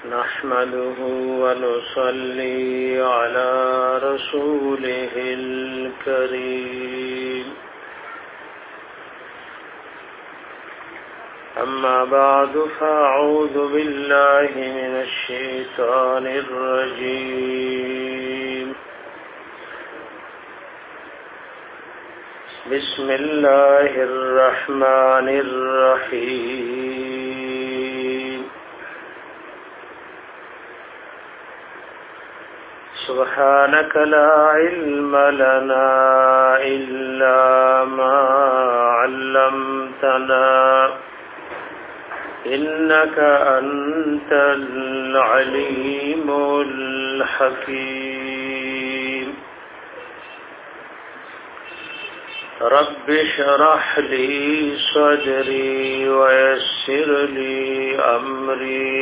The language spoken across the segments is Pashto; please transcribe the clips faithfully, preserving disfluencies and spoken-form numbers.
نحمده ونصلي على رسوله الكريم أما بعد فأعوذ بالله من الشيطان الرجيم بسم الله الرحمن الرحيم سبحانك لا علم لنا إلا ما علمتنا إنك أنت العليم الحكيم رب اشرح لي صدري ويسر لي أمري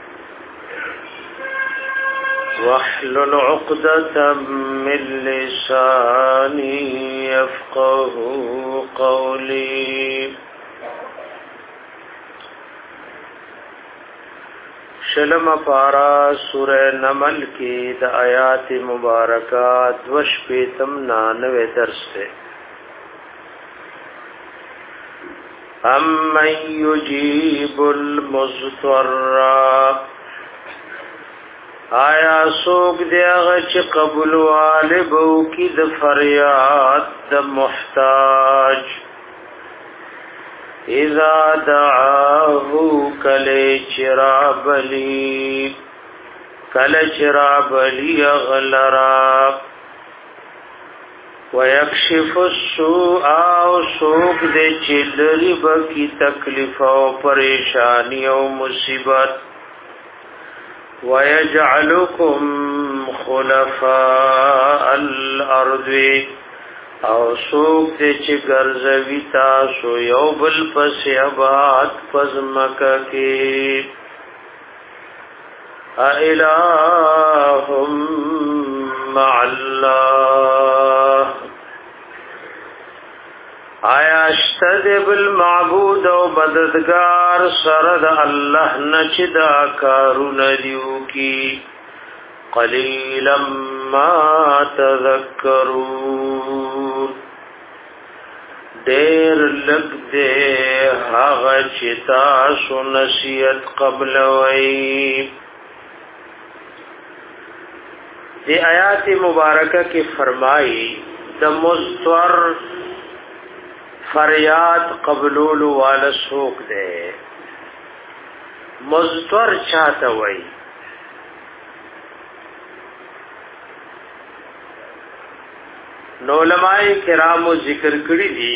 واحلل عقدة من لساني يفقه قولي شلم پارا سورہ نمل کی د آیات مبارکات وش پیتم نانوے درس سے امن یجیب المضطر آیا سوک دیغا چی قبل والبو کی د فریاد د محتاج اذا دعاه کلی چرابلی کلی چرابلی اغلرا ویکشف السوء او سوک دے چلری بکی تکلیف و پریشانی و مصیبت ویجعلکم خلفاء الارض او سوک دے چی گرزوی تاسو یو بل پس عباد پزمکا کی اِلَٰهُمْ مَعَ اللَّهِ آیا اشتد بالمعبود و مددگار سرد اللہ نچدا کارو ندیو کی قلیلا ما تذکرون دیر لگ دے حغا چتاسو نصیت قبل وی دی آیات مبارکہ کی فرمائی د مستور فریاد قبلول والا سوک دے مستور چاہتا وی نو علماء کرام ذکر کړی دي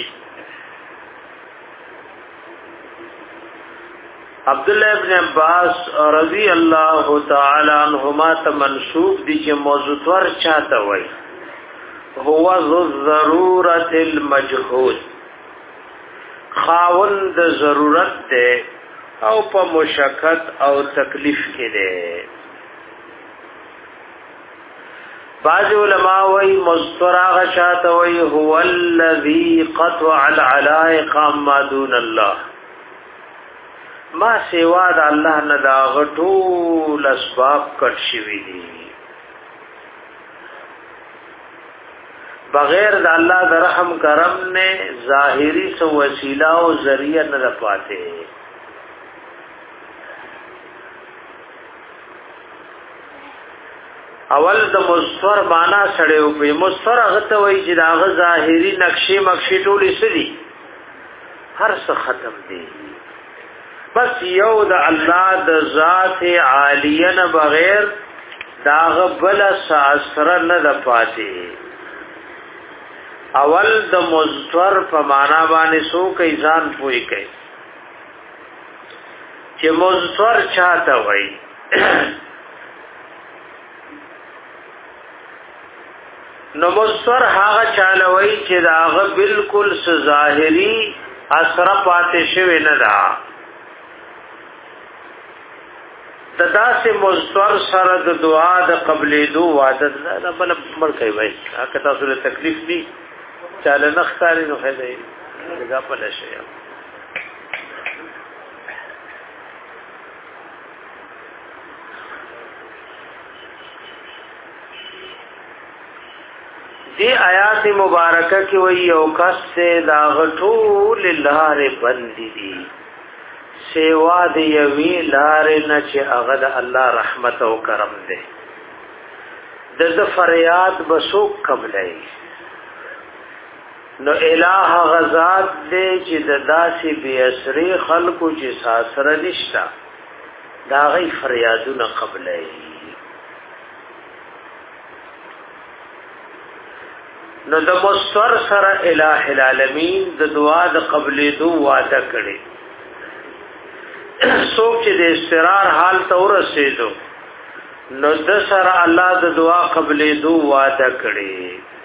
عبداللہ ابن عباس رضی اللہ تعالی عنہما ته منسوب دي چې موضوع ور چاته وای هو ذو الضرورت المجهود خاوند ضرورت ده او په مشقت او تکلیف کې ده بعض علماء وی مستر آغا چاہتا وی هو الذی قطع العلائق ما دون اللہ ما سوا دا اللہ ندا غطول اسباب کٹ شوی دی بغیر دا اللہ دا رحم کرم نے ظاہری سو وسیلہ و ذریعہ ندا پاتے اول د مستور معنا سره او په مستور هغه ته وایي چې دا غ ظاهري نقشې مخشې ټولې سړي هر څه ختم دي بس یو د الله د ذات عالیه نه بغیر دا غ بل ساسره نه د پاتې اول د مستور په معنا باندې سو کوي ځان پوي کوي چې مستور چاته وایي نو مستور هغه چالوي چې داغه بالکل ظاهري اثر پاتې شوی نه دا د داسې مستور سره د دعا د قبلې دو وعده نه بل مر کوي وای هغه تاسو له تکلیف دي چاله نختاري نو خدای دغه په لشه دی آیات مبارکه کې وی او کس سے دا غټول لار بندي دي سیوا دی یوی لار نه چې هغه د الله رحمت او کرم دی د ز فریاد بسوک قبلای نو الہ غزاد دی چې د داسې بی اسری خلقو چې ساسره نشتا دا غي فریادونه قبلای نو د مستور سره الہ العالمین د دعا د قبلې دو وعده کړي څوک چې د استقرار حال ته ورسېدو نو د سره الله د دعا قبلې دو وعده کړي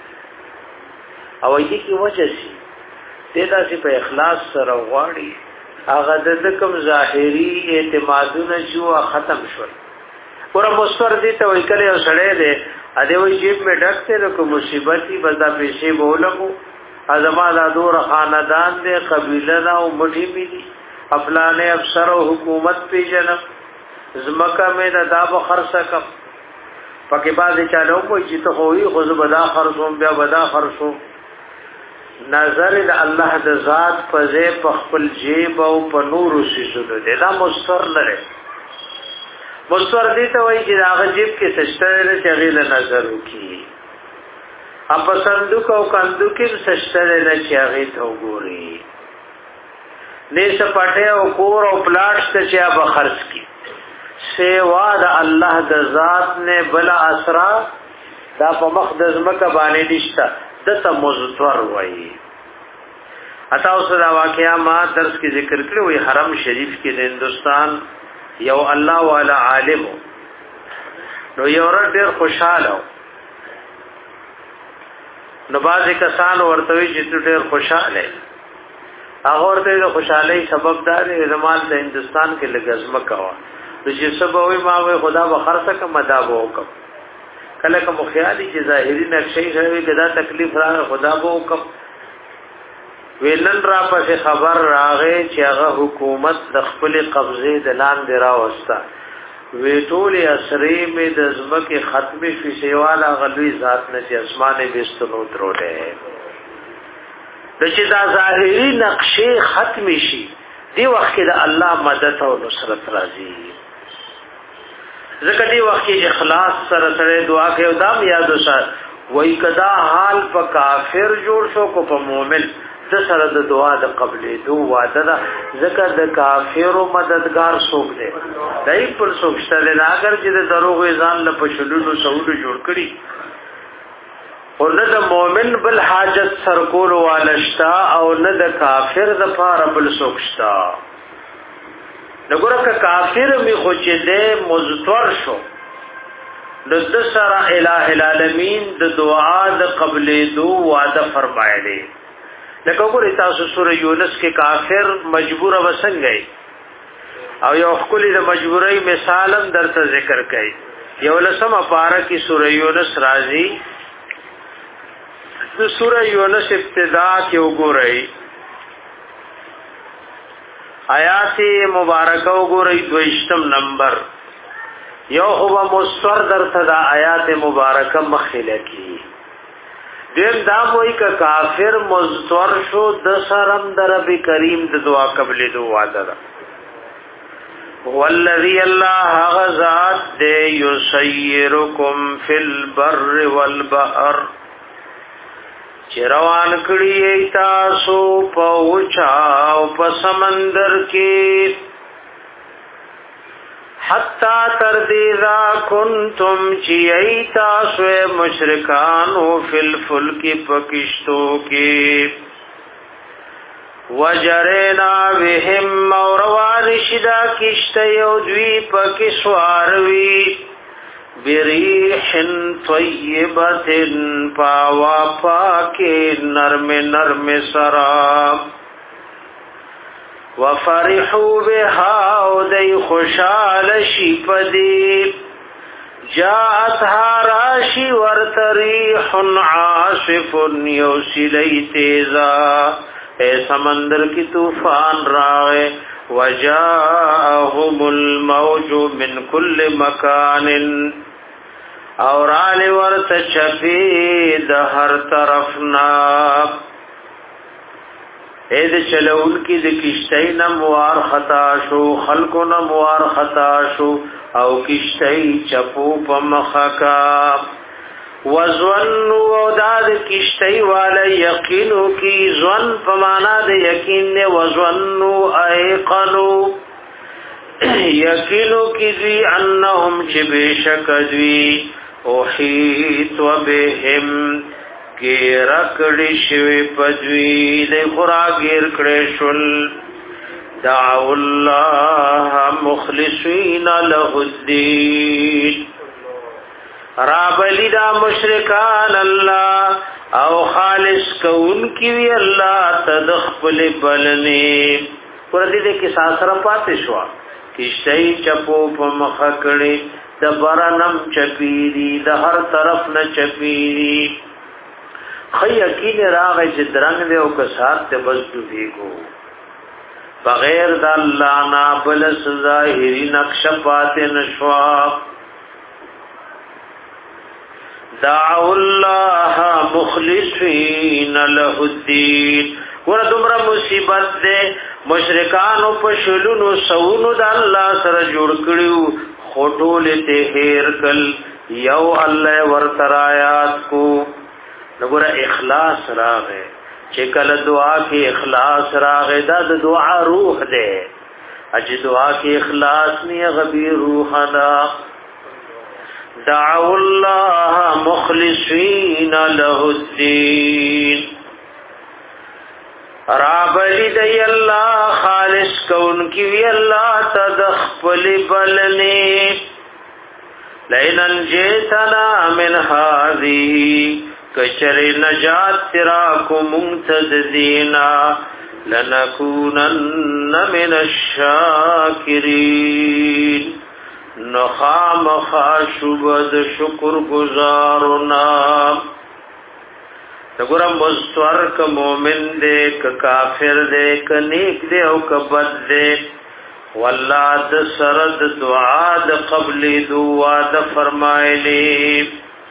او یې کی وجه سي ددا چې په اخلاص سره غواړي هغه د کوم ظاهري اعتمادونه شو ختم شول ور مستور دي ته وای کله سړې ده ا دې وای جیب می ډکته د کوم مصیبتي بدا پیسې بولمو ازما د دور خاندان دې قبيله دا او مټي می دي خپلانه افسر او حکومت پی جنم زمکا میں دا داب خرسا کم پاکی بازی چالو موی چی تو خوئی خوز بدا خرسوم بیا بدا خرسوم نظر دا اللہ دا ذات پزے پخپل جیب او پا نورو سی سنو دے دا مستور لرے مستور دیتا وی چی دا آغا جیب کی سشتر لے چغیل نظرو کی اپا صندوق او کندوکیم سشتر لے چغیل تو گوری نیس پٹے او کور او پلاٹس تا چیا بخرس کی سیوا دا اللہ دا ذات نے بلا اسرا دا پا مخدز مکہ بانے نشتا دتا مزتور وئی اتا اس دا واقعہ ما درس کی ذکر کرو وی حرم شریف کی ہندوستان یو اللہ والا عالم نو یو رد دیر خوشحال ہو نو بعضی کسان ورطوی جتو دیر خوشحال ہے اغور دیر خوشحالی سبب داری زمان دا ہندوستان کے لگزمکہ ہوا نو چې سبوي ما وي خدا به خرڅه کوم دا به وکم کله کوم خیالي چې ظاهري نقشې شوی کدا تکلیف را خدا به وکم ویلن را پس خبر راغې چې هغه حکومت د خپل قبضه د لاندې را وستا وی ټول اسرې می د زمکه ختمي فی سیواله غلوی ذات نه چې اسمانه بستنو درولې د چې دا ظاهري نقشې ختم شي دی وخت کې د الله مدد او نصرت راځي ځکه دی وخت کې اخلاص سره سره دعا کوي او دام یاد وسات وای کدا حال په کافر جوړ شو کو په مؤمن د سره د دعا د قبلې دو وعده ده ځکه د کافر مددگار څوک دی دای پر څوک شته نه اگر چې د دروغ ځان له پښلونو سعود جوړ کړي او نه د مؤمن بل حاجت سرکول والشتا او نه د کافر د پاره بل څوک شتا نګوره کافر می خو چې دې مزتور شو د سره الہ العالمین د دعا د قبلې دو وعده فرمایلی لکه وګورئ تاسو سورہ یونس کې کافر مجبور وسنګي او یو خپل د مجبورۍ مثالم درته ذکر کړي یو لسمه پارا کې سورہ یونس راځي د سورہ یونس ابتدا کې وګورئ آیات مبارکه وګورئ دویشتم نمبر یو هو مستور درته د آیات مبارکه مخله کی دیم دا وای ک کافر مستور شو د سرم در رب کریم د دعا قبل دو وعده والذی الله غزاد د یسیرکم فی البر والبحر چروان کړي تاسو په اوچا او په سمندر کې حتا تر دې را کنتم چی تاسو مشرکان او فل فلک پکشتو کې وجرینا بهم اوروان شدا کشته یو دوی پکې سواروي بریح طیبت پاوا پاکی نرم نرم سراب وفرحوا بها ودی خوشال شپدی جاءتها راشی ورتریح عاصف یوسلی تیزا اے سمندر کی طوفان راوے وجاءهم الموج من كل مكان اور آل ورت چپی د هر طرفنا اید چلون کی د کشتای نموار خطا شو خلقو نموار خطا شو او کشتای چپو پمخکا وزن و داد کشتای والا یقینو کی زن پمانا د یقین نے وزن ایقنو یقینو کی دوی انہم چی بیشک دوی اوحیت و بهم گیر کڑی شوی پدوی دی خورا گیر کڑی شل دعو اللہ مخلصین له الدین رابلی دا مشرکان اللہ او خالص کون کیوی اللہ تدخپل بلنی پردی دے کسا سر پاتے شوا کشتئی چپو پا مخکڑی دا برنم چپیری دا ہر طرف نا چپیری خی یقین راغی چه درنگ دے او کسات تے بس ڈوبیگو بغیر دا اللہ نا بلس ظاہری نقش پاتے نشوا دعو اللہ مخلصین له الدین ورہ دمرا مصیبت دے مشرکانو پشلونو سونو دا اللہ سر جوڑ کریو خوٹول تے ہیر کل یو اللہ ورطر آیات کو نگورا اخلاص راغے چکل دعا کی اخلاص راغے دا دعا روح دے اج دعا کی اخلاص نی غبی روح دا دعو اللہ مخلصین له الدین رابلی دی اللہ خالص کون کی وی اللہ تدخپل بلنی لئن انجیتنا من هذه کچر نجات ترا کو منتدینا لنکونن من الشاکرین نخام خاشبد شکر گزارنا نگورم مستور کا مومن دے کا کافر دے کا نیک دے او کا بد دے واللہ د سرد دعا د قبل دعا د فرمائلی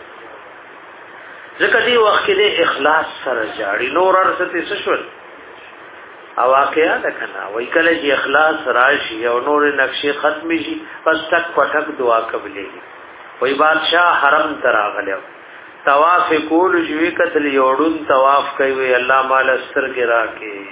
ذکر دی وقت کې د اخلاص سره جاړي نور ارسته سشول او واقعیا ده کنه وای کله چې اخلاص راشي او نور نقشې ختمي شي پس تک پټک دعا قبلېږي وای بادشاہ حرم تراغلو طواف کول جوی کتل یوړون طواف کوي الله مال استر کې راکې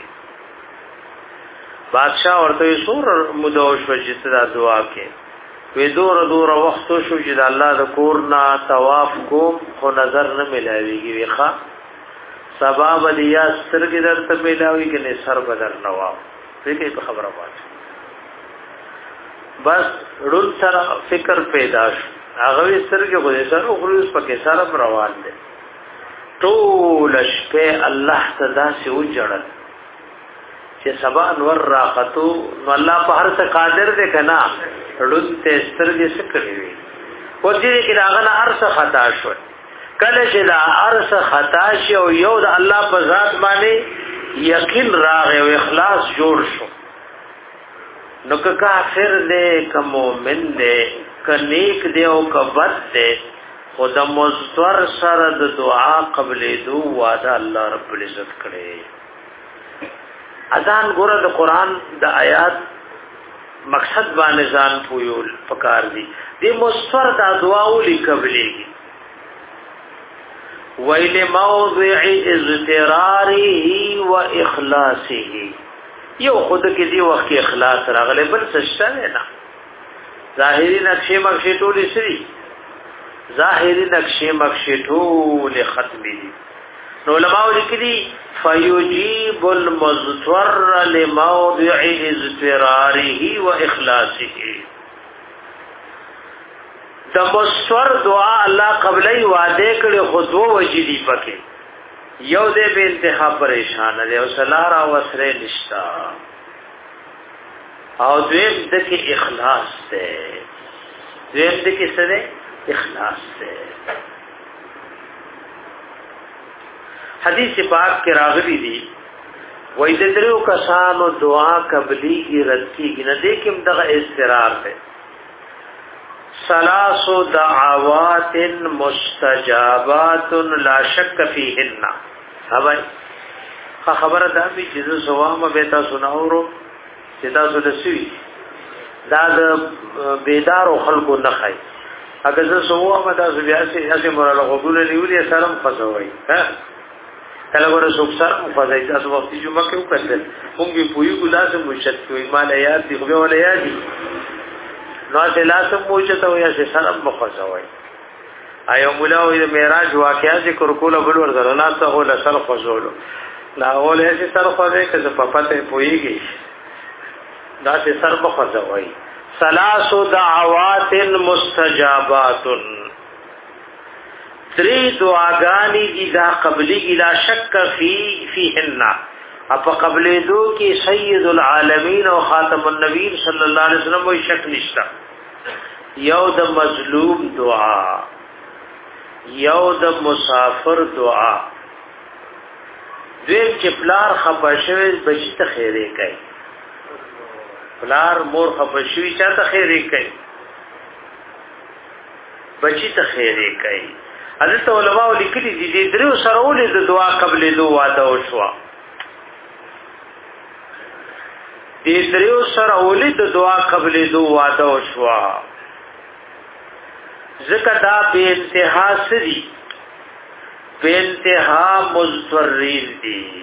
بادشاہ ورته سور مدوش وجته دعا کې وی دور دور وخت شو چې د الله د کور نه طواف کوم خو نظر نه ملاويږي ویخه سبب دی یا سترګې درته ملاوي کنه سر بدر نوا دې په خبره وایي بس رول سره فکر پیدا شو هغه سترګې خو دې سره خو پکې سره روان دي ټول شپه الله صدا سي وجړل چې سبا انور راختو نو الله په هر څه قادر دی کنه رډته سترګې سکړې وي او دې کې راغله هر څه خطا شو کله چې دا هر څه خطا شي او یو د الله په ذات باندې یقین راغی او اخلاص جوړ شو نو که کافر دې که مؤمن دې که نیک دې او که بد دې خود مستور سره د دعا قبلې دو وعده الله رب العزت کړي اذان ګوره د قران د آیات مقصد باندې ځان پویول پکار دي دې مستور د دعا ولي قبلېږي ویل موضع اضطراره و اخلاصه یو خود کې دی وخت اخلاص راغله بل څه نه ظاهری نقشې مخشې ټولې سری ظاهری نقشې مخشې ټولې ختمې دي نو علماء لیکلي فیجیب المضطر لموضع اضطراره و اخلاصه د مستور دعا الله قبلې وعده کړي خودو وجدي پکې یو دې به انتها پریشان دی او صلاح را وسره نشتا او دې د کې اخلاص ده دې د کې سره اخلاص ده حدیث پاک کې راغلي دي وای د درو کسانو دعا قبلي کی رد کیږي نه دې کې دغه استقرار ده ثلاث دعوات مستجابات لا شک فیهن. اوبای خبره ده چې زوامه به تاسو ناورو چې تاسو د سوي دا د بیدارو خلکو نه خای. اگر زه زوامه تاسو بیا چې هغه مراله غوونه نیولې سلام فزوي ها کله ګوره څوک سره فزای تاسو وخت جمعه کې وکړل موږ به پوي ګلاسه مشت کوي مال یاد دی خو ولا یاد دی نو چې لاسه موچته وي چې سلام مخزوي. ایو مولا وی د معراج واقعیا ذکر کوله بل ور سره نه ته ول سره خزولو لا اول چې سره خوځي که په پته پويږي دا چې سر مخزوي. ثلاث دعوات مستجابات تری دعاګانی دي دا قبلی لا شک فی فیهن. اپ قبل دو کې سید العالمین او خاتم النبیین صلی الله علیه وسلم وی شک نشتا. یو د مظلوم دعا، یو د مسافر دعا، دویم چې پلار خپاشوي بچی ته خیره کوي. پلار مور خپاشوي چاته خیره کوي، بچی ته خیره کوي. حضرت علماء لیکلي دي د درو سره ولې د دعا قبل دو واده وشو. د درو سره ولې د دعا قبل دو واده وشو. ذکر دا به انتها سری به انتها مضطرین دي.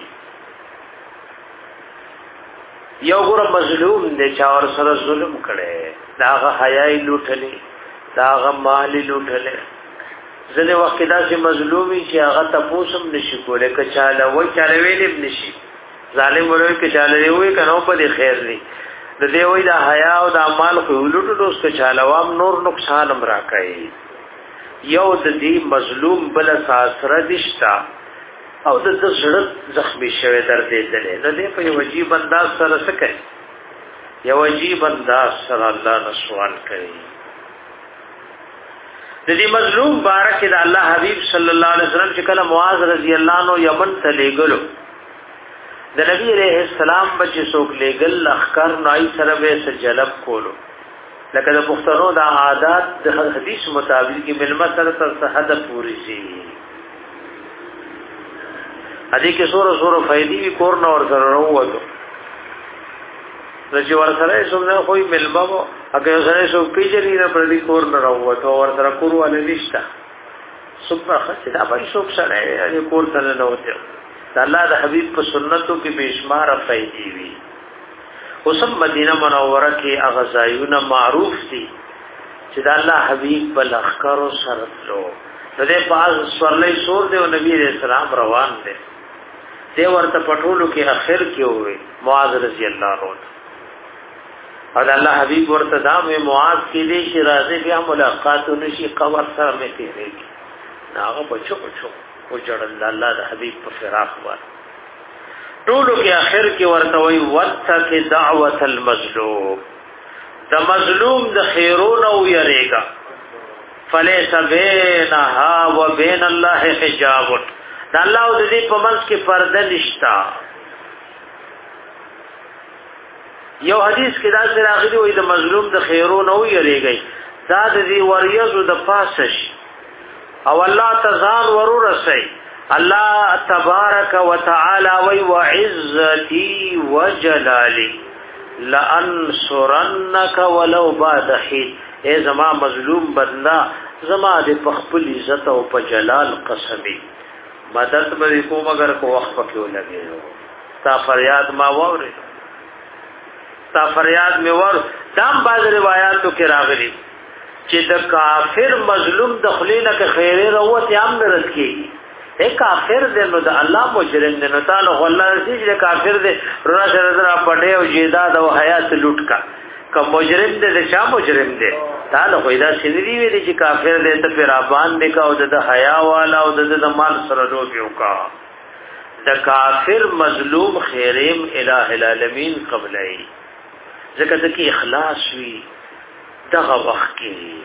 یو ګور مظلوم دي چا ور سره ظلم کړي، داغه حیاي لوټلې، داغه مال لوټلې. ځنه وخت دا چې مظلومي چې هغه تاسو هم نشي کولای، که چاله وای چاله ویلې نشي. ظالم وروي کې چاله وي کنه په خیر نه. د دې وای د حیا او د اعمال خو لوټو دوست که چاله وام نور نقصان هم راکړي. یو د دې مظلوم بل ساسره دشتا او د زړه زخمی شوی درد دې نه دې په یو عجیب انداز سره سکه یو عجیب انداز سره الله نه سوال کوي. د دې مظلوم بارک د الله حبیب صلی الله علیه وسلم چې کله معاذ رضی الله عنه یمن ته لېګلو د نبی علیہ السلام بچی څوک لېګل اخکار نای سره به سجلب کولو لکه د پښتنو د عادت د حدیث مطابق کې ملما سره تر صحت پوری شي. ادي کې سور سور فائدې کور نو ور سره وروته رجی ور سره څنګه کوئی ملما وو اګه سره څوک پیچري نه پر دې کور نه وروته ور سره کور ولې نشتا صبح خاصه دا به څوک سره دې کور سره نه وته. الله د حبیب په سنتو کې بشمار فائدې وي. اوسم مدینه منوره کې اغزایونه معروف دي چې د الله حبیب بل اخکار سره تلو د دې پاز سورلې سور دی او نبی رسول الله روان دي. دی ورته پټولو کې اخر کې وي معاذ رضی الله عنه او د الله حبیب ورته دامه معاذ کې دې چې راځي بیا ملاقات ونشي قبر سره مې تیرېږي. هغه بچو بچو او جړل الله د حبیب په فراق وار ټولو کې اخر کې ورته وي وتک دعوت المظلوم. د مظلوم د خیرون او یریگا فلیس بینها و بین الله حجاب. د الله او د دې په منځ کې پرده نشتا. یو حدیث کې دا سره راغلی وي د مظلوم د خیرون او یریږي دا د دې وریځو د پاسش او الله تزال ورور سي. الله تبارک وتعالى وی وعزتي وجلالي لانصرنك ولو بعد حين. اے زما مظلوم بندا زما د خپل عزت او په جلال قسمي مدد به کوم اگر کو وخت پکې ولګي. تا فریاد ما وره تا فریاد می ور دام باز روایتو کې راغلي چې د کافر مظلوم د خلینا کې خیره وروت یام نه رسکي. اے کافر دې نو د الله مجرم دې نو تعالی الله دې کافر دې رونا سره درا پټه او جیداد او حیات لوټ کا کوم مجرم دې د چا مجرم دې تعالی خو دا سینری وی دې چې کافر دې ته پر ابان دې کا او د حیا والا او د مال سره روږي کا. د کافر مظلوم خیرم الہ العالمین قبلای ځکه چې اخلاص وی دغه وخت کې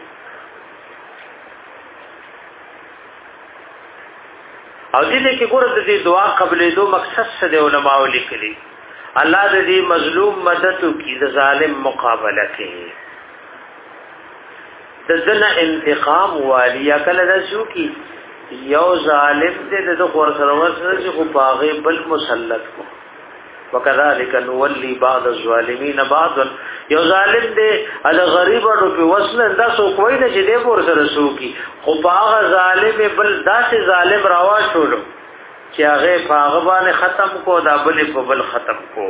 او دې کې ګوره د دې دعا قبلې دو مقصد څه دی علماء لیکلي. الله د دې مظلوم مدد کوي د ظالم مقابله کوي. د دنه انتقام والی یا کله د شو کی یو ظالم دې د خور سره ورسره چې خو باغې بل مسلط کو وکذالک نولی بعض الظالمین بعض یو ظالم دې ال غریبانو په وسله انداسو کوی نه چې دې ور سره سو کی خو باغ ظالم بل داسې ظالم روا شولو چې هغه باغ باندې ختم کو دا بل په بل ختم کو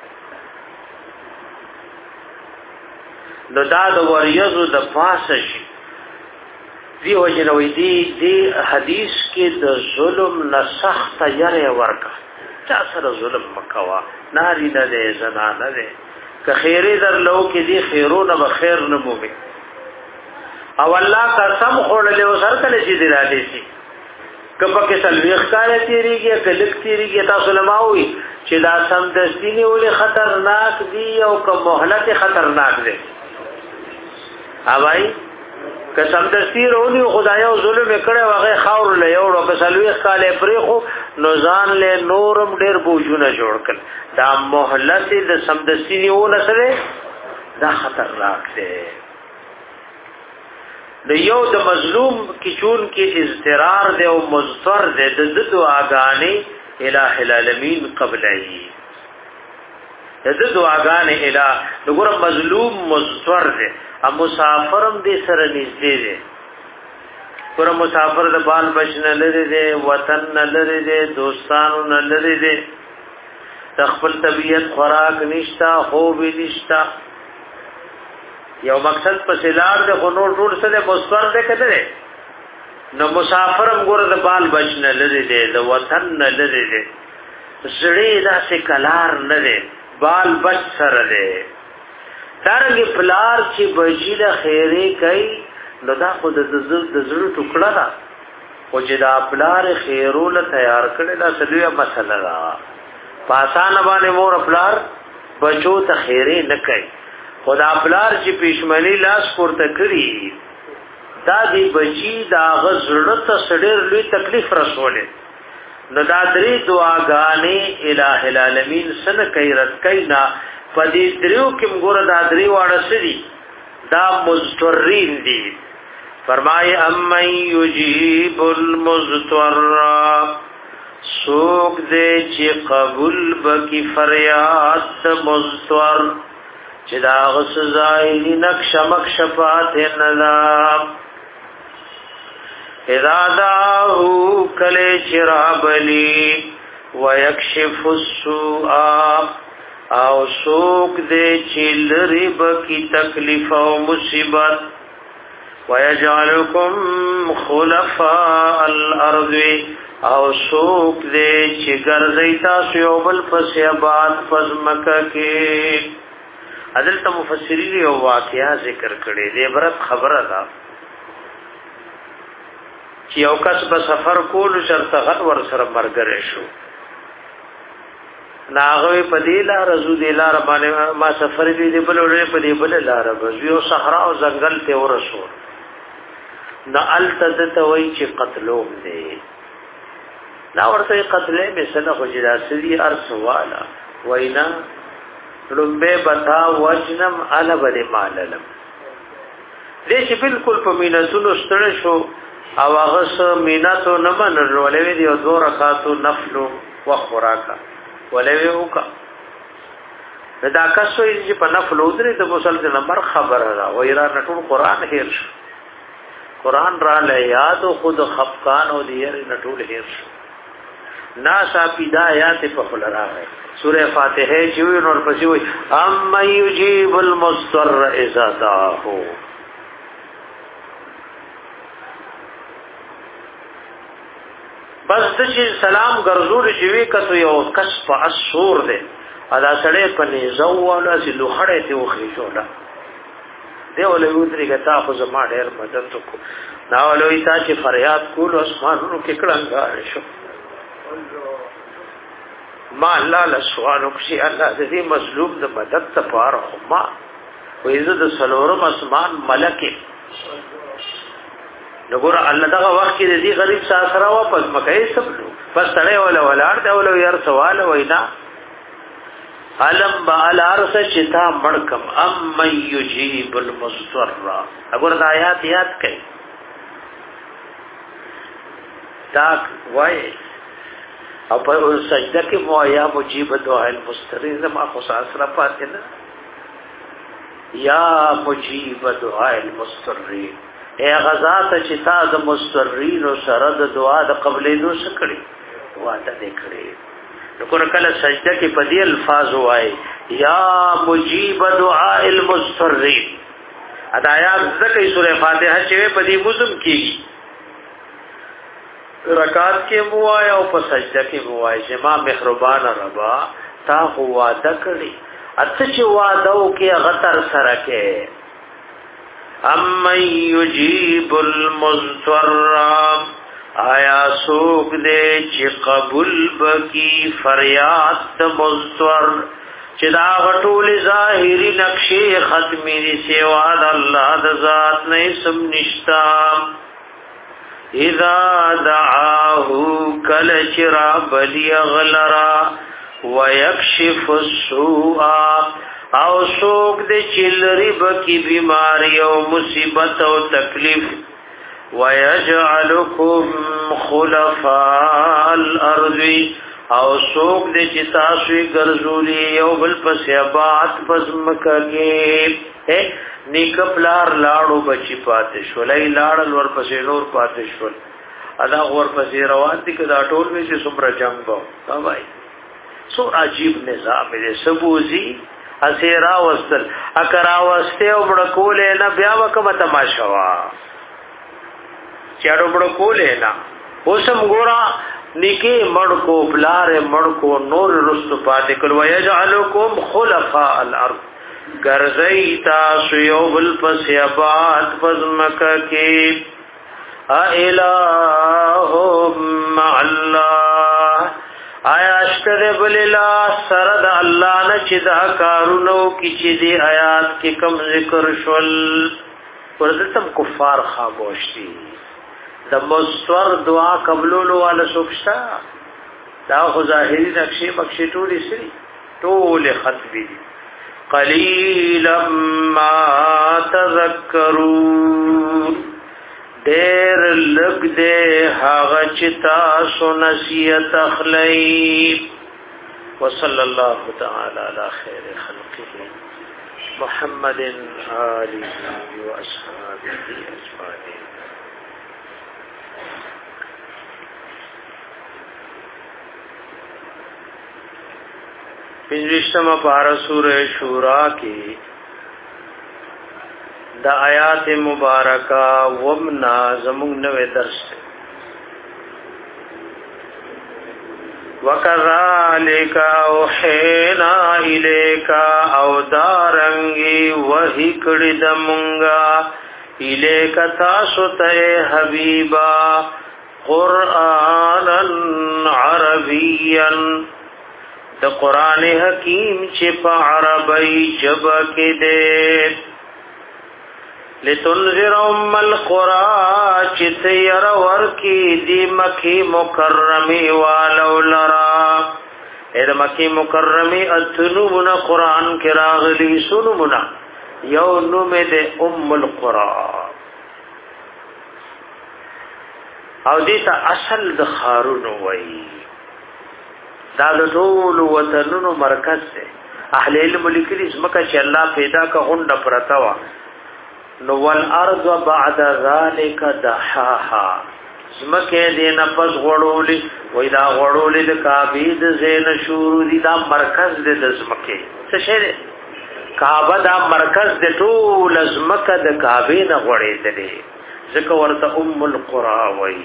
نو دا د وریځو د پاسه شي دی وجنوی دی دی حدیث کې د ظلم نه سخت یری ورکا چا سره ظلم مکوا ناری نه ده زنانه ده که خیره در لو کې دی خیرونه به خیر نه مومي او الله قسم خورلې او سر کله چې دی را دي شي کبه کې تلويخ کار تیریږي کلک تیریږي تاسو لماوي چې دا سم دستینی ولې خطرناک دی او که مهلت خطرناک دی اوای قسم دستیرونی خدای او ظلم کړه واغه خاور له یو او کسلويخ کاله پرېخو نو ځان له نورم ډېر بوجونه جوړ کړ دا مهلت د سمدستینی و نسره دا خطرناک دی د یو د مظلوم کی چون کې اضطرار دی او مضطر دی د دعاګانې الہ العالمین قبلای د دعاګانې الہ دغه مظلوم مضطر دی ا مسافرم دې سره نږدې دي پر مسافر د بال بچنه لري دي وطن نه لري دي دوستانو نه لري دي خپل طبيعت خوراک نشتا خوب نشتا یو مقصد په سلار د غنور ټول سره مستور ده کده نو مسافرم ګور د بال بچنه لري دي د وطن نه لري دي زړې دا سه کلار نه دي بال بچ سره دي دارنګ پلار چې بچی د خیره کوي نو دا خود د زړه ټوکړه ده او چې دا پلار خیرول تیار کړي دا سلویه مسله ده پاسانه باندې مور پلار بچو ته خیره نه کوي خدا پلار چې پښمنی لاس پورته کړي دا دی بچی دا غزړه ته سړیر لوی تکلیف رسوله نو دا درې دعاګانې الٰه العالمین سن کوي رد کوي نا پدې دریو کې موږ دا درې واړه سړي دا مضطرین دي فرمای اما یجیب المضطر سوق دې چې قبول بکی فریاد مضطر چې دا غسزای نقش مکشفات نظام اذا داو کله شرابلی ويكشف السوء او سوک دے چلری بکی تکلیف و مصیبت ویجعلکم خلفاء الارض او سوک دے چی گرزیتا سیوبل پسیبان فزمکا کی عدلتا مفسرین یو واقعہ ذکر کرے دے برت خبر دا چی یو کس بسفر کولو شرطغن ور سر مرگره شو ناغوی پدیلا رزو دیلا ربانی ما سفر دی دی بلو ری پدی بل لارب زیو صحرا و زنگل تی ورسول نا التدتوی چی قتلوم دی نا ورطوی قتلی مثلا خجدا سدی ارسوالا وینا رنبے بتا وجنم علا بلی ماللم دیش بالکل پا مینتونو سترشو او اغس مینتو نمن رولوی دیو دو رکاتو نفلو و خوراکا ولوی وکا دا کسوی چې په نفل ودري د مسلمان نمبر خبره را و ایران نټول قران هیر شو قران را له یاد خود خفقان او دیر نټول هیر شو ناسا پیدا آیات په خپل راغی سوره فاتحه چې وي نور پسې وي اما یجیب المضطر اذا دعاه بس د چې سلام ګرځول شي کته یو کس په اسور دی ادا سړې په نيزو ولا چې لوخړې ته وخی شولا دی ولې وتري کتا خو زما ډېر مدد وکړو دا ولې تا چې فریاد کول اسمانونو کې کړنګار شو ما الله له سوال وکړي الله دې مظلوم د مدد ته پاره خو ما وې زه د سلورم اسمان ملک نګور الله دغه وخت کې دې غریب ساسره واپس مکه سبلو پس تړې ولا ولاړ دی ولا ير سوال وینا علم با الارس چتا مړکم ام یجیب المضطر. وګوره د آیات یاد کړئ دا وای او په سجده کې مو یا مجیب دعاء المضطر زما خو سره پاتې نه یا مجیب دعاء المضطر اے غزا ته چې تا د مضطرین سره د دعا د قبلې نو سکړي واده دې کړې نو کله کله سجده کې په دې الفاظ وای یا مجیب دعاء المضطرین ادايات ذکر سورہ فاتحه چې په دې موسم کې رکعات کې موای او په سجده کې موای چې ما مهربان ربا تا هو وعده کړی اته چې وعده وکي غتر سره کې ام یجیب المضطر آیا سوک دے چې قبول بکی فریاد مضطر چې دا غټول ظاهری نقشې ختمي دي سوا د الله د ذات نه سم نشتا اذا دعاه کل چرا بلی غلرا ويكشف السوء او سوک دے چلری بکی بیماری او مصیبت او تکلیف ويجعلكم خلفاء الارض او سوک دے چې تاسو ګرځولي یو بل پس آباد پزمکه کې نیک پلار لاړو بچی پاتې شولای لاړل ور پسې نور پاتې شول ادا ور پسې روان دي کدا ټول می چې څومره جنگ وو بای سو عجیب نظام دې سبوزي اسیرا وستل اکرا وسته او بڑکول نه بیا وکمه تماشا وا چاړو بڑکول نه اوسم ګورا نیکی مړکو بلار مړکو نور رستو پاتې کول ويجعلكم خلفاء الارض غرزی تاسو یو بل پس آباد پزمکه کې الہم مع الله آیا اشتر بل لا سرد الله نه چې دا کارونو کې چې دی آیات کې کم ذکر شول ورته کفار خاموش دي د مستور دعا قبولولو والا سوکشتا دا خو ظاهری نقشې مکشې ټولې سری ټول ختم دي قلیلا ما تذکرون دیر لگ دے هاغ چتا سو نصیحت اخلی وصلی اللہ تعالی علی خیر خلقه محمد آلہ و اصحابہ اجمعین. پنځشتمه پارہ سورہ شورا کی دا آیات مبارکہ ومنا زمون نوے درس وَكَذَلِكَ أَوْحَيْنَا إِلَيْكَ او دارنگی وحی کړی د مونږه إِلَيْكَ تاسو ته حبیبا قرآنا عربيا د قران حکیم چې په عربی ژبه کې ده لتنذر ام القرى چې تیر ورکی دی مکی مکرمی والو لرا اې مکی مکرمی اتنومنا قران کې راغلی سنومنا یو نوم دې ام القرى او دې ته اصل د خارون وای دا د ټول وطنونو مرکز دی اهل علم لیکلي زمکه چې الله پیدا کا غونډه پرتا وا نو والارض بعد ذلك دحاها زمکه دې نه پس غړولې وای دا غړولې د کعبه د زین شروع دي دا مرکز دې د زمکه څه شه کعبه دا مرکز دې ټول زمکه د کعبه نه غړې دې ځکه ورته ام القرى وای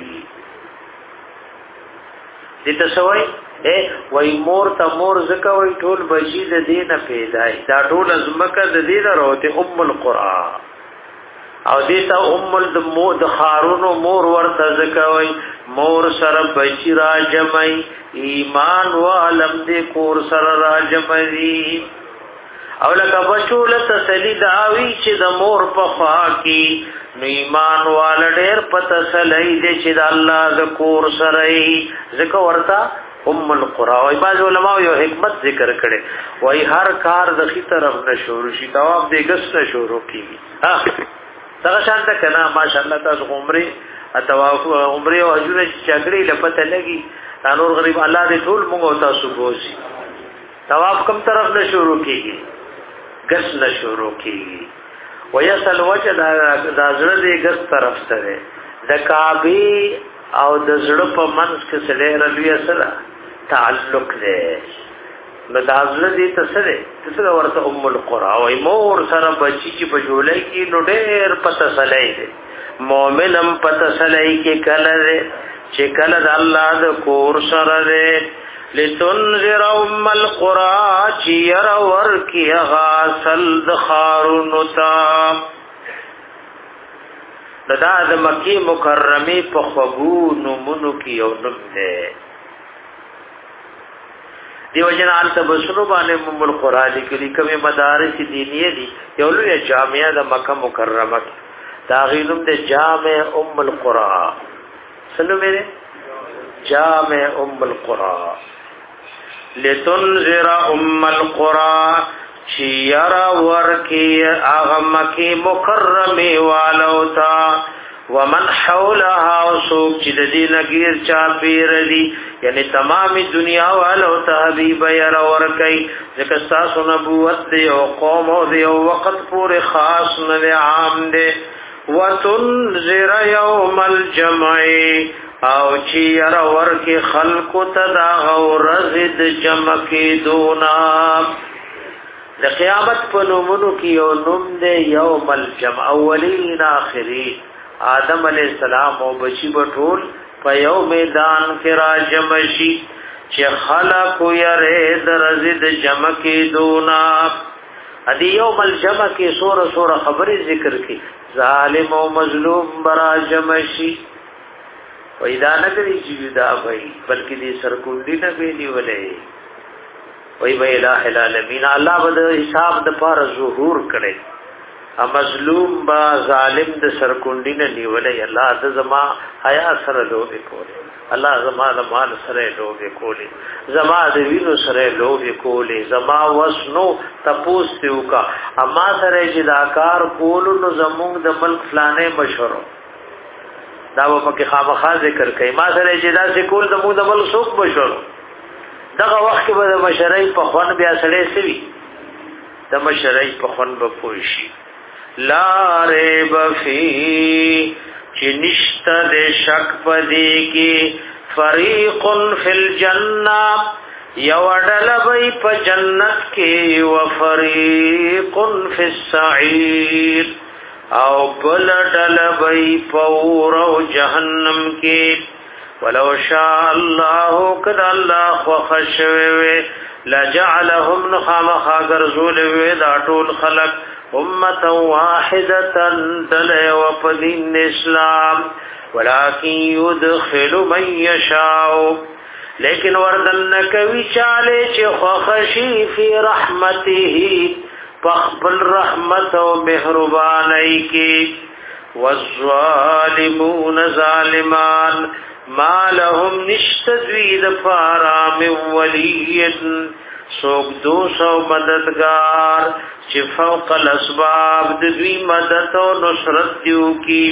دې تسوي اے وای مور ته مور زکه وای ټول بچی د دینه پیدای دا ټول زمکه د دینه راوته ام القرى او دیتا ام د خارون مور ورته زکه وای مور سره بچی را جمعي ایمان والم دې کور سره را جمعي او لکه بچو له تسلی داوی چې د مور په خوا کې نو ایمان وال ډېر په تسلی دې چې د الله د کور سره زکه ورته ام القرى. او بعض علماء یو حکمت ذکر کړي وای هر کار د خي طرف نه شروع شي ثواب دې ګس نه شروع کیږي. ها څنګه شانته کنا ماشاءالله تاسو عمره اتواف عمره او حجونه چاګړي لپته لګي نور غریب الله دې ټول موږ تاسو بوزي. ثواب کوم طرف نه شروع کیږي ګس نه شروع کیږي. ويسل وجه دا زړه دې ګس طرف سره د کعبه او د زړه په منځ کې سره لوی سره تعلق دی. نو دا زړه دې تسره تسره ورته ام القرى او مور سره بچی چې په جولای کې نو ډېر پته سلای دی. مؤمنم پته سلای کې کله چې کله د الله د کور سره دی لتنذر ام القرى چې ير ورکی غاسل د خارون تا دا د مکی مکرمه په خبو نمونو کې یو نوم دی. دیو جنال تبصرو باندې ام القرى لیکلي کومه مدارس دینیه دي یو لوی جامعه د مکه مکرمه دا غینوم د جامع ام القرى. سنو میرے جامع ام القرى لتنذر ام القرى چیر ورکی اغمکی مکرمی والوتا ومن حولها وصوب چی دین گیر چاپیر دی یعنی تمامی دنیا والوتا حبیب یر ورکی ذکستاس نبوت دی او قوم دی او وقت پور خاص ندی عام دی وتنذر یوم الجمعی او چی یر ورکی خلق تدا غورزد جمع کی دونا د قیامت په نومونو کې یو نوم دی یوم الجمع اولین آخرین. آدم علیہ السلام او بچی بټول په یو میدان کې را جمع شي چې خلق یې درزد جمع کې دونا. ادي یوم الجمع کې سوره سوره خبرې ذکر کې ظالم او مظلوم برا جمع شي وېدا نه کوي چې دا وای بلکې دې سرکوندی نه ویلی ولې وی بی الہ العالمین. اللہ با دا حساب دا پارا ظہور کرے مظلوم با ظالم دا سرکندی نا نیولے اللہ دا زما حیاء سر لوبے کولے اللہ زما دا مال سر لوبے کولے زما دا وینو سر لوبے کولے زما وسنو تپوس تیو کا اما سر جداکار کولو نو زمونگ دا ملک فلانے مشورو دا با پاکی خامخواہ ذکر کئی ما سر جدا سے کول دا مونگ دا ملک سوک مشورو. دغه وخت کې به د مشرۍ په خون بیا سړی سوي د مشرۍ په خون به پوه شي. لا ریب فی چې نشته د شک پدې کې فریق فی الجنه یو ډله به په جنت کې و فریق فی السعیر او بل ډله به په اور او جهنم کې. ولو شاء الله قد الله وخشوه لجعلهم نخامخ غرزول دا ټول خلق امه واحده دل وفدين اسلام ولكن يدخل من يشاء لیکن وردن کوي چاله چې خوشي فی رحمته فخبل رحمت او مهرباني کې والظالمون ظالمان ما لهم نشتدوید فارا من ولی سوک دو سو مددگار چی فوق الاسباب دوی مدد و نصرت دیو کی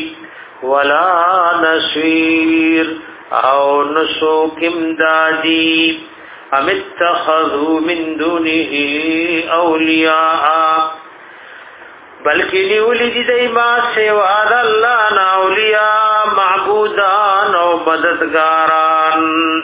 ولا نصویر او نسوک امدادی ام اتخذو من دونه اولیاء بلکہ نیولی دی دی ما سواد اللہ نا اولیاء معبودان او مددگاران.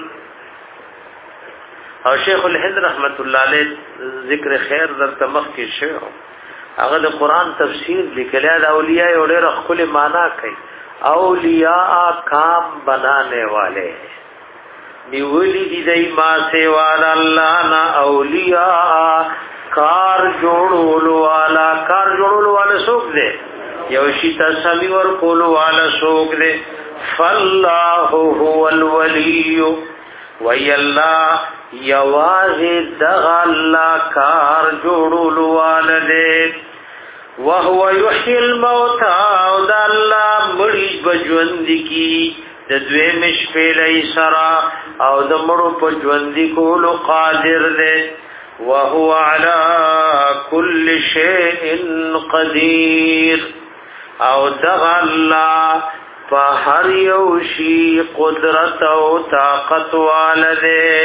او شیخ الہند رحمت اللہ علیہ ذکر خیر در تمخ کی شیخ اگر دا قرآن تفسیر لکلیا دا اولیاء اوڑیر اخکل مانا کئی اولیاء کام بنانے والے نیولی دی دی ما سواد اللہ نا اولیاء کار جوړولو والا کار جوړولو والا څوک دی یو شي تسمی ور کولو والا څوک دی فالله هو الولي وی الله یواز دغ الله کار جوړولو والا دی وهو يحيي الموتى او د الله مړي بجوند کی د دوی مشفل ایسرا او د مړو په ژوندۍ کولو قادر دی وهو على كل شيء قدير او دغ الله په هر یو شی قدرت او طاقت والده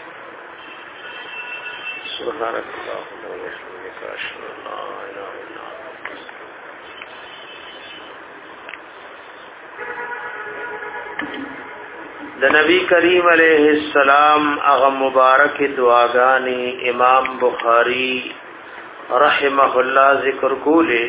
سبحانك اللهم وبحمدك اشهد ان لا اله الا انت د نبی کریم علیہ السلام هغه مبارک دعاګانی امام بخاری رحمه الله ذکر کوله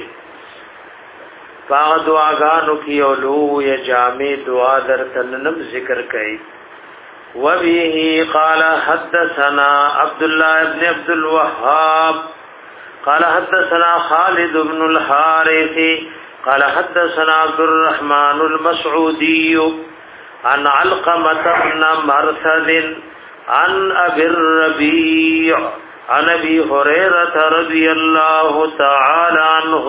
باغ دعاګانو کی اولو یا جامع دعا در تنم ذکر کئ وبه قال حدثنا عبد الله ابن عبد الوهاب قال حدثنا خالد بن الحارث قال حدثنا عبد الرحمن المسعودي عن علقمة بن مرثد عن ابي الربيع عن ابي هريرة رضي الله تعالى عنه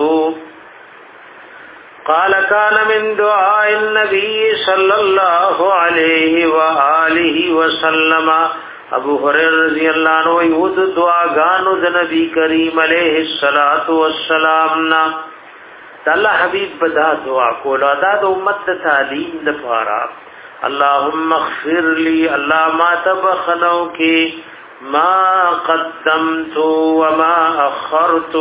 قال كان من دعاء النبي صلى الله عليه واله وسلم ابو هريره رضی اللہ عنہ یود دعاګانو د نبی کریم علیہ الصلوۃ والسلام نا الله حبیب بدا دعا کولا دا د امت تعلیم د پاره اللهم اغفر لي الله ما تبخنو کی ما قدمت وما اخرت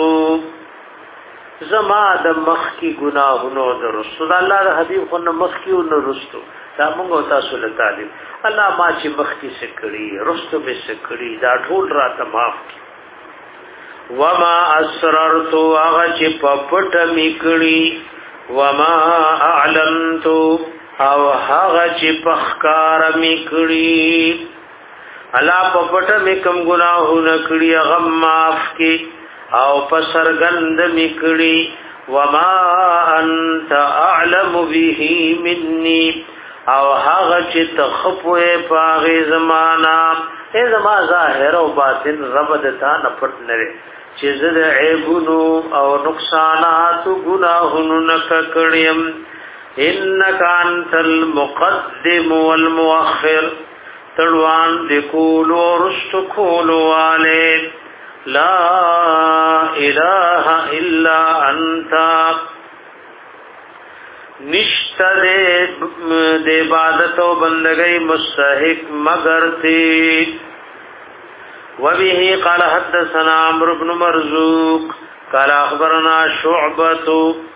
زما د مخ کی گناهونو د رسول الله د حبیب خو نه مخ کی او نه رستو دا موږ تاسو له تعلیم الله ما چې مخ کی سکړي رستو به سکړي دا ټول را تماف وما اسررت هغه چې پپټ میکړي وما اعلنت او هغه چې پخکار میکړي الله پپټ میکم گناهونه کړي هغه معاف کی او پسرګند میکړي وما انت اعلم به مني او هغه چې تخپوه پاغه زمانہ ای زما ظاهر او باطن رب دتا نه پټ لري چې زه عیبونو او نقصانات ګناهونو نکړم انک انت المقدم والمؤخر تړوان د کولو رست کولو والے لا اله الا انت نشته د عبادت او بندګۍ مستحق مگر تی وبه قال حدثنا عمرو بن مرزوق قال اخبرنا شعبة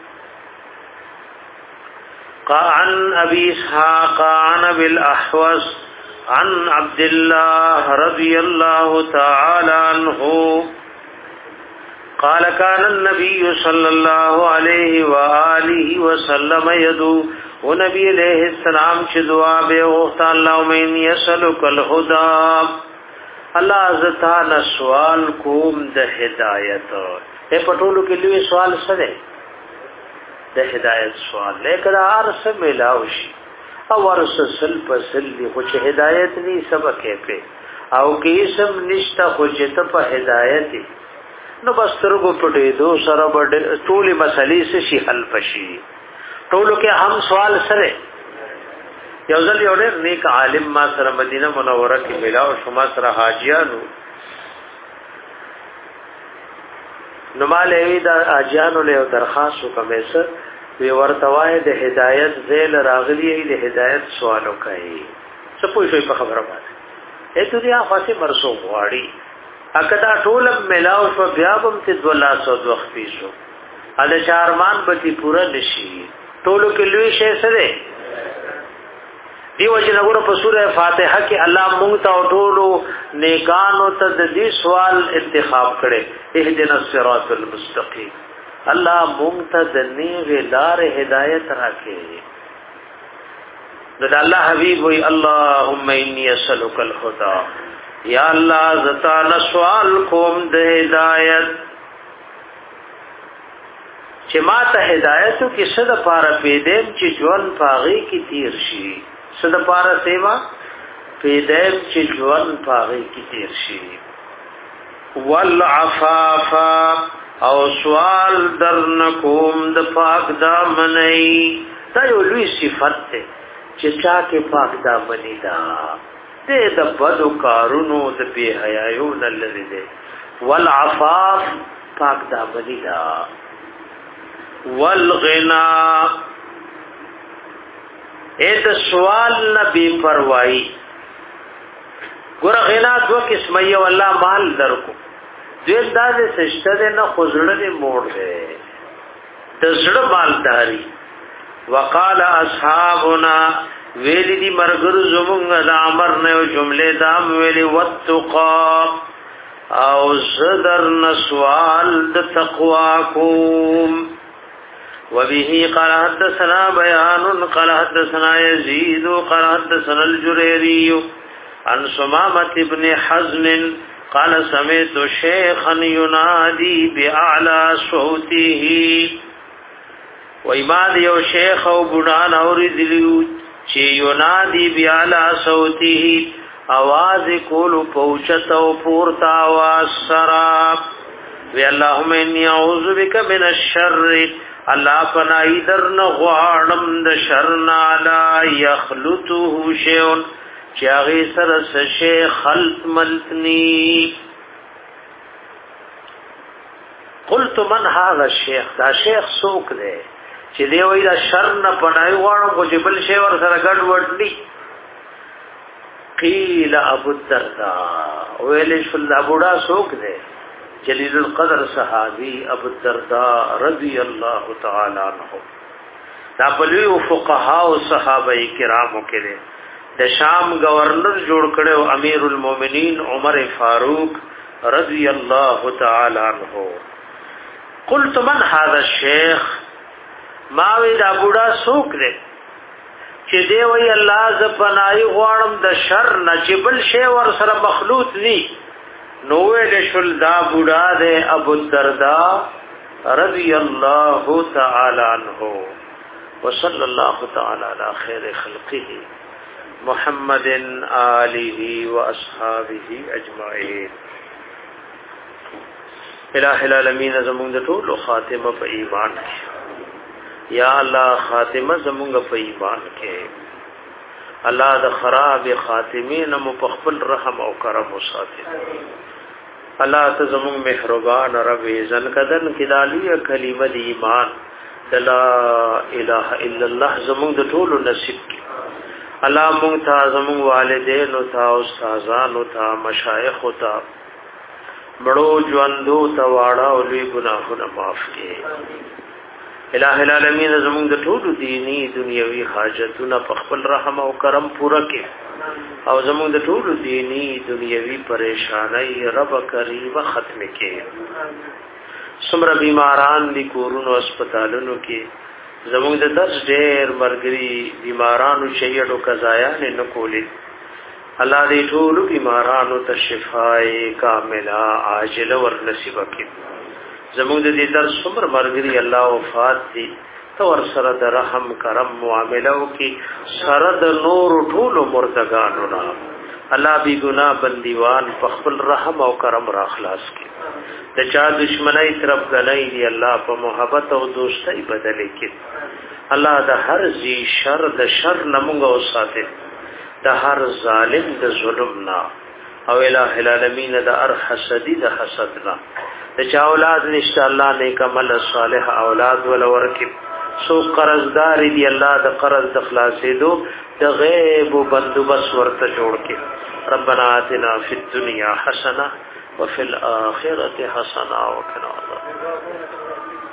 عن ابي اسحاق عن ابي الاحوص عن عبد الله رضي الله تعالى عنه قال كان النبي صلى الله عليه واله وسلم يدعو ونبي عليه السلام چې دعا به وغوښته اللهم اني اسالك الهدى الله عزتا نه سوال کوم د هدایت په پټولو کې لوی سوال څه دی د هدایت سوال لیکن ارس ملاوي او ورسل پسل خو چې هدایت ني سبق په او کې سم نشتا خو چې ته په هدایت نو بس ترغو پټې دو سره بډ ټولې مسلې شي حل پشي ټولو کې هم سوال سره یو ځل یو ډېر نیک عالم ما سره مدینه منوره کې ملاو شما سره حاجیانو نو مالې دا حاجیانو له درخواست وکمه سره وی ورتوای د هدایت زیل راغلی د هدایت سوالو کوي څه پوه شوي په خبره باندې اته دنیا خاصه مرسو غواړي اکدا ټول ملاو شو بیا هم ته دولا سو وخت پیښو ال چارمان بتی پورا نشي ټولو کې لوی شی سره دیو چې نګورو په سوره فاتحه کې الله مونږ ته ټولو نیکانو ته د دې سوال انتخاب کړي اهدنا الصراط المستقيم الله مونږ ته د نیغه لار هدایت راکړي د الله حبيب وي اللهم اني اسالك الهدى یا الله زتا سوال کوم د هدایت چې ما ته هدایت کې صد پاره پیدم چې ژوند پاغي کې تیر شي صد پاره سیوا پیدم چې ژوند پاغي کې تیر شي والعفاف او سوال درنکوم د پاک دامنئی دا یو لوی صفت ده چې چا کې پاک دامنی دا دې د بدو کارونو د بی حیايو نه لري دې والعفاف پاک دامنی دا والغنا اې د سوال نه بی پروايي ګور غنا دو قسمه یو الله مال درکو دې انداز سشته نه خزړې موړ دې د زړه مالداري وقال اصحابنا ویلی دی مرګر زمونږ د امر نه جمله دام ویلی وتقا او صدر نسوال د تقوا کوم وبه قال حدثنا بيان قال حدثنا يزيد قال حدثنا الجريري عن سمامة ابن حزم قال سمعت شيخا ينادي بأعلى صوته وإماد يو شيخ او بنان اوردلو چه ينادي بأعلى صوته آواز کولو پوچت او پورتا آواز سراب وی اللهم اني اعوذ بك من الشر الله پناهی در نغوانم د شرنا لا يخلطه شيء چاغي سر سشه خلط ملتنی قلت من هذا الشيخ دا شیخ سوک دے چې دی وی دا شر نه پناهی غواړم کو جبل شی ور سره ګډ وډلی قیل ابو الدرداء ویل شل ابوډا سوک دے جلیل القدر صحابی ابو الدرداء رضی اللہ تعالی عنہ دا بلوی فقهاء او صحابه کرامو کې د شام گورنر جوړ کړو امیر المؤمنین عمر فاروق رضی اللہ تعالی عنہ قلت من هذا الشيخ ما وی دا بوډا سوک دے چې دی وی الله ز پنای غواړم د شر نه چې بل شی ور سره مخلوط ني نو ویل شل دا بوډا دے ابو الدرداء رضی اللہ تعالی عنہ وصلی اللہ تعالی علی خیر خلقه محمد آلہ و اصحابہ اجمعین الہ العالمین زمونږ د ټولو خاتمه په ایمان کې یا الله خاتمه زمونږ په ایمان کې الله د خراب خاتمین مو په خپل رحم او کرم وساتي الله ته زمونږ مهربان رب عزن کدن کې دالیه کلمه د ایمان لا اله الا الله زمونږ د ټولو نصیب کې الله مونږ ته زمونږ والدین او تا استادان او تا مشایخ او تا مړو ژوندو ته واړه او لوی ګناهونه معاف کړي الہ العالمین زمونږ د ټولو دینی دنیوي حاجتونه په خپل رحم او کرم پوره کړي او زمونږ د ټولو دینی دنیوي پریشانای رب کریم ختم کړي څومره بیماران دي کورونو هسپتالونو کې زمونږ د درس ډېر مرګري بیمارانو شهیدو قضایا نه کولې الله دې ټول بیمارانو ته شفای کامله عاجله ور نصیب کړي زمونږ د دې درس څومره مرګري الله وفات دي تو ور سره د رحم کرم معاملو کې سره د نور ټول مردگانو نه الله بي ګناه بنديوان په خپل رحم او کرم را خلاص کړي د چا دشمنی طرف غلای دی الله په محبت او دوستۍ بدلې کړي الله د هر ذی شر د شر نمونږ او ساتي د هر ظالم د ظلم نه او الہ العالمین د ار حسدی د حسد نه د چا اولاد نشته الله نیک عمل صالح اولاد ول ورکي سو قرضدار دی الله د قرض د خلاصېدو د غیب بندوبس ورته جوړ کړي ربنا آتنا فی الدنیا حسنه وفي الآخرة حسنة وقنا عذاب